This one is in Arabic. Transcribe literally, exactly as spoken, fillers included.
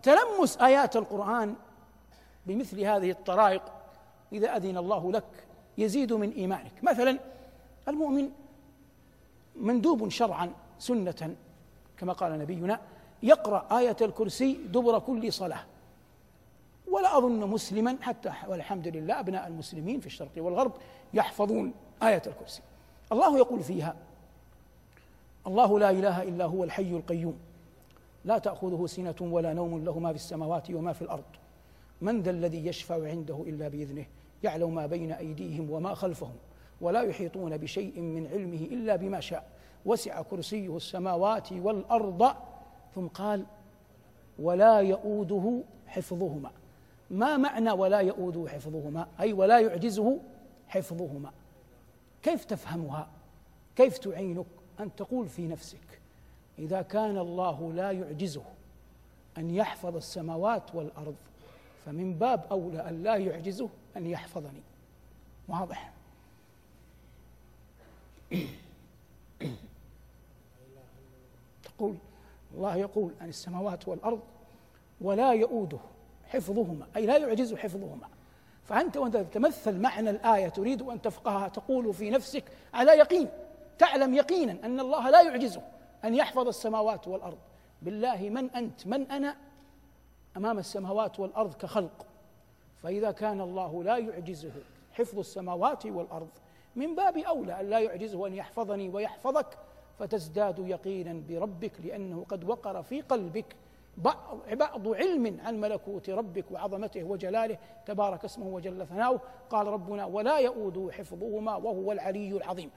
تلمس آيات القرآن بمثل هذه الطرائق إذا أذن الله لك يزيد من إيمانك. مثلا المؤمن مندوب شرعا سنة كما قال نبينا يقرأ آية الكرسي دبر كل صلاة، ولا أظن مسلما حتى والحمد لله أبناء المسلمين في الشرق والغرب يحفظون آية الكرسي. الله يقول فيها: الله لا إله إلا هو الحي القيوم لا تأخذه سنة ولا نوم له ما في السماوات وما في الأرض من ذا الذي يشفع عنده إلا بإذنه يعلم ما بين أيديهم وما خلفهم ولا يحيطون بشيء من علمه إلا بما شاء وسع كرسيه السماوات والأرض. ثم قال: ولا يؤوده حفظهما. ما معنى ولا يؤوده حفظهما؟ أي ولا يعجزه حفظهما. كيف تفهمها؟ كيف تعينك أن تقول في نفسك: إذا كان الله لا يعجزه أن يحفظ السماوات والأرض فمن باب أولى أن لا يعجزه أن يحفظني. واضح؟ تقول الله يقول عن السماوات والأرض ولا يؤوده حفظهما، أي لا يعجز حفظهما. فأنت وأنت تتمثل معنى الآية تريد أن تفقهها تقول في نفسك على يقين، تعلم يقينا أن الله لا يعجزه أن يحفظ السماوات والأرض. بالله من أنت من أنا أمام السماوات والأرض كخلق؟ فإذا كان الله لا يعجزه حفظ السماوات والأرض من باب أولى أن لا يعجزه أن يحفظني ويحفظك، فتزداد يقينا بربك لأنه قد وقر في قلبك بعض علم عن ملكوت ربك وعظمته وجلاله تبارك اسمه وجل ثناؤه. قال ربنا: ولا يؤوده حفظهما وهو العلي العظيم.